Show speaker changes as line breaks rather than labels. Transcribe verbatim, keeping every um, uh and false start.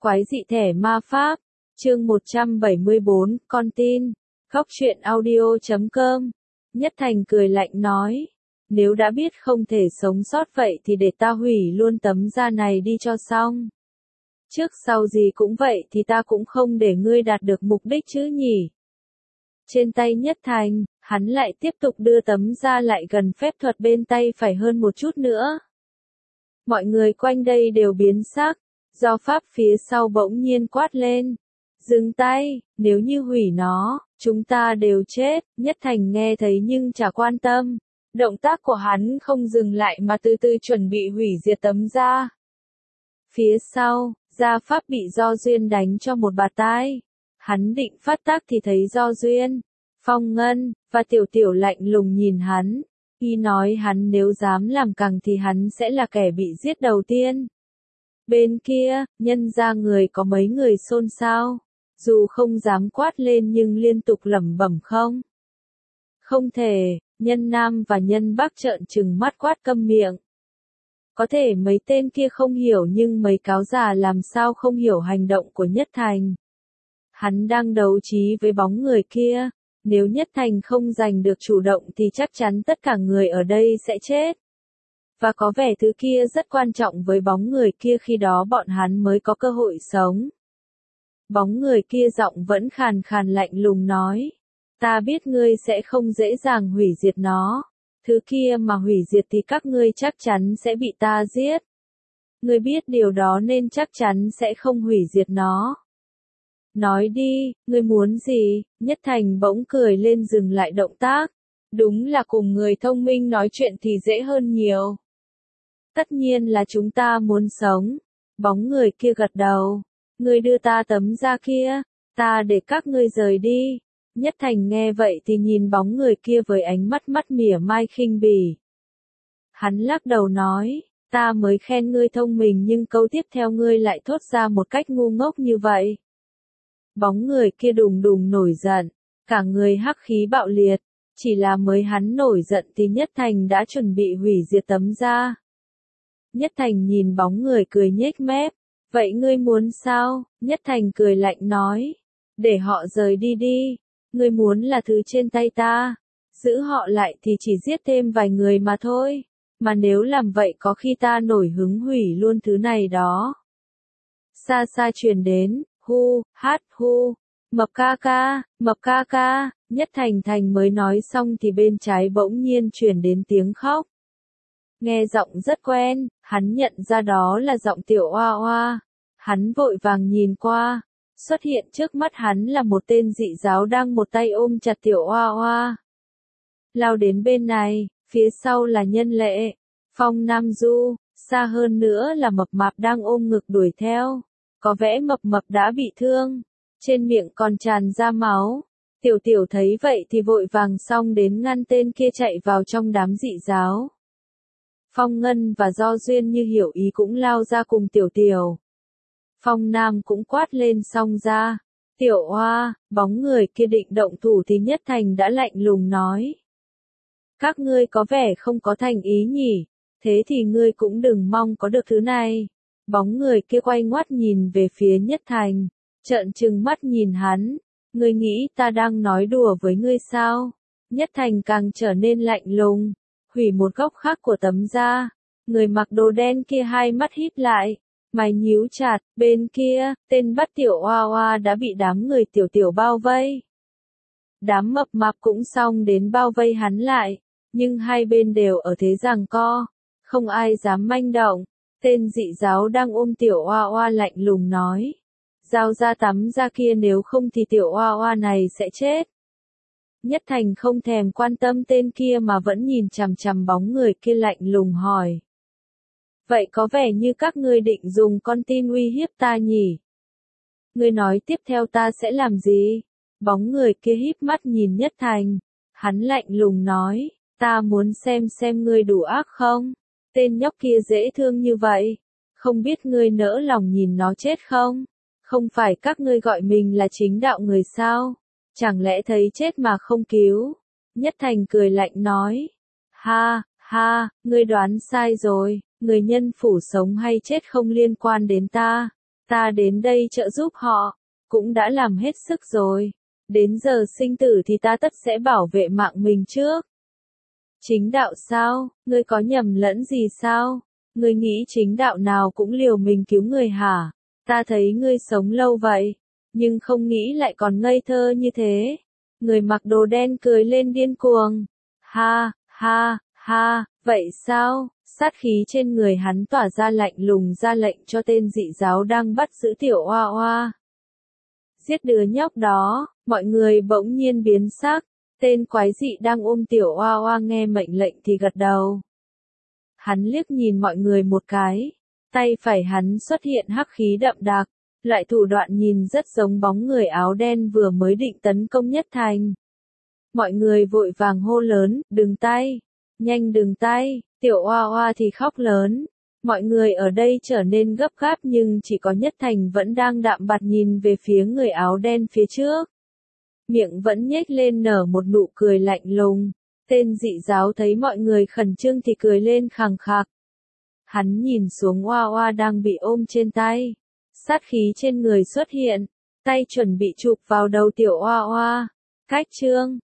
Quái dị thẻ ma pháp, chương một trăm bảy mươi bốn, con tin, khóc chuyện audio chấm com. Nhất Thành cười lạnh nói, nếu đã biết không thể sống sót vậy thì để ta hủy luôn tấm da này đi cho xong. Trước sau gì cũng vậy thì ta cũng không để ngươi đạt được mục đích chứ nhỉ. Trên tay Nhất Thành, hắn lại tiếp tục đưa tấm da lại gần phép thuật bên tay phải hơn một chút nữa. Mọi người quanh đây đều biến sắc, do pháp phía sau bỗng nhiên quát lên. Dừng tay, nếu như hủy nó, chúng ta đều chết. Nhất Thành nghe thấy nhưng chả quan tâm. Động tác của hắn không dừng lại mà từ từ chuẩn bị hủy diệt tấm da. Phía sau, gia pháp bị Do Duyên đánh cho một bạt tai. Hắn định phát tác thì thấy Do Duyên, Phong Ngân, và Tiểu Tiểu lạnh lùng nhìn hắn. Y nói hắn nếu dám làm cằng thì hắn sẽ là kẻ bị giết đầu tiên. Bên kia, nhân ra người có mấy người xôn xao. Dù không dám quát lên nhưng liên tục lẩm bẩm không. Không thể, nhân Nam và nhân Bắc trợn trừng mắt quát câm miệng. Có thể mấy tên kia không hiểu nhưng mấy cáo già làm sao không hiểu hành động của Nhất Thành. Hắn đang đấu trí với bóng người kia. Nếu Nhất Thành không giành được chủ động thì chắc chắn tất cả người ở đây sẽ chết. Và có vẻ thứ kia rất quan trọng với bóng người kia, khi đó bọn hắn mới có cơ hội sống. Bóng người kia giọng vẫn khàn khàn lạnh lùng nói. Ta biết ngươi sẽ không dễ dàng hủy diệt nó. Thứ kia mà hủy diệt thì các ngươi chắc chắn sẽ bị ta giết. Ngươi biết điều đó nên chắc chắn sẽ không hủy diệt nó. Nói đi, ngươi muốn gì? Nhất Thành bỗng cười lên dừng lại động tác. Đúng là cùng người thông minh nói chuyện thì dễ hơn nhiều. Tất nhiên là chúng ta muốn sống. Bóng người kia gật đầu. Ngươi đưa ta tấm da kia, ta để các ngươi rời đi. Nhất Thành nghe vậy thì nhìn bóng người kia với ánh mắt mắt mỉa mai khinh bỉ. Hắn lắc đầu nói, ta mới khen ngươi thông minh nhưng câu tiếp theo ngươi lại thốt ra một cách ngu ngốc như vậy. Bóng người kia đùng đùng nổi giận, cả người hắc khí bạo liệt, chỉ là mới hắn nổi giận thì Nhất Thành đã chuẩn bị hủy diệt tấm da. Nhất Thành nhìn bóng người cười nhếch mép, vậy ngươi muốn sao? Nhất Thành cười lạnh nói, để họ rời đi đi, ngươi muốn là thứ trên tay ta, giữ họ lại thì chỉ giết thêm vài người mà thôi, mà nếu làm vậy có khi ta nổi hứng hủy luôn thứ này đó. Xa xa truyền đến, hu, hát hu, mập ca ca, mập ca ca, Nhất Thành Thành mới nói xong thì bên trái bỗng nhiên truyền đến tiếng khóc. Nghe giọng rất quen, hắn nhận ra đó là giọng Tiểu Oa Oa. Hắn vội vàng nhìn qua, xuất hiện trước mắt hắn là một tên dị giáo đang một tay ôm chặt Tiểu Oa Oa. Lao đến bên này, phía sau là Nhân Lệ, Phong Nam Du, xa hơn nữa là Mập Mạp đang ôm ngực đuổi theo. Có vẻ Mập Mập đã bị thương, trên miệng còn tràn ra máu. Tiểu Tiểu thấy vậy thì vội vàng xông đến ngăn tên kia chạy vào trong đám dị giáo. Phong Ngân và Do Duyên như hiểu ý cũng lao ra cùng Tiểu Tiểu. Phong Nam cũng quát lên xông ra. Tiểu Oa, bóng người kia định động thủ thì Nhất Thành đã lạnh lùng nói. Các ngươi có vẻ không có thành ý nhỉ, thế thì ngươi cũng đừng mong có được thứ này. Bóng người kia quay ngoắt nhìn về phía Nhất Thành, trợn trừng mắt nhìn hắn. Ngươi nghĩ ta đang nói đùa với ngươi sao? Nhất Thành càng trở nên lạnh lùng. Hủy một góc khác của tấm da. Người mặc đồ đen kia hai mắt híp lại, mày nhíu chặt, bên kia, tên bắt Tiểu Oa Oa đã bị đám người Tiểu Tiểu bao vây. Đám Mập Mạp cũng xong đến bao vây hắn lại, nhưng hai bên đều ở thế giằng co, không ai dám manh động. Tên dị giáo đang ôm Tiểu Oa Oa lạnh lùng nói, giao ra tấm da kia nếu không thì Tiểu Oa Oa này sẽ chết. Nhất Thành không thèm quan tâm tên kia mà vẫn nhìn chằm chằm bóng người kia lạnh lùng hỏi. Vậy có vẻ như các ngươi định dùng con tin uy hiếp ta nhỉ? Ngươi nói tiếp theo ta sẽ làm gì? Bóng người kia híp mắt nhìn Nhất Thành. Hắn lạnh lùng nói, ta muốn xem xem ngươi đủ ác không? Tên nhóc kia dễ thương như vậy. Không biết ngươi nỡ lòng nhìn nó chết không? Không phải các ngươi gọi mình là chính đạo người sao? Chẳng lẽ thấy chết mà không cứu? Nhất Thành cười lạnh nói. Ha, ha, ngươi đoán sai rồi, người nhân phủ sống hay chết không liên quan đến ta. Ta đến đây trợ giúp họ, cũng đã làm hết sức rồi. Đến giờ sinh tử thì ta tất sẽ bảo vệ mạng mình trước. Chính đạo sao, ngươi có nhầm lẫn gì sao? Ngươi nghĩ chính đạo nào cũng liều mình cứu người hả? Ta thấy ngươi sống lâu vậy, nhưng không nghĩ lại còn ngây thơ như thế. Người mặc đồ đen cười lên điên cuồng. Ha, ha, ha, vậy sao? Sát khí trên người hắn tỏa ra lạnh lùng, ra lệnh cho tên dị giáo đang bắt giữ tiểu oa oa. Giết đứa nhóc đó, mọi người bỗng nhiên biến sắc. Tên quái dị đang ôm tiểu oa oa nghe mệnh lệnh thì gật đầu. Hắn liếc nhìn mọi người một cái, tay phải hắn xuất hiện hắc khí đậm đặc, loại thủ đoạn nhìn rất giống bóng người áo đen vừa mới định tấn công Nhất Thành. Mọi người vội vàng hô lớn, đừng tay, nhanh đừng tay, tiểu oa oa thì khóc lớn. Mọi người ở đây trở nên gấp gáp nhưng chỉ có Nhất Thành vẫn đang đạm bặt nhìn về phía người áo đen phía trước. Miệng vẫn nhếch lên nở một nụ cười lạnh lùng. Tên dị giáo thấy mọi người khẩn trương thì cười lên khằng khặc. Hắn nhìn xuống oa oa đang bị ôm trên tay. Sát khí trên người xuất hiện, tay chuẩn bị chụp vào đầu tiểu oa oa. Cách chương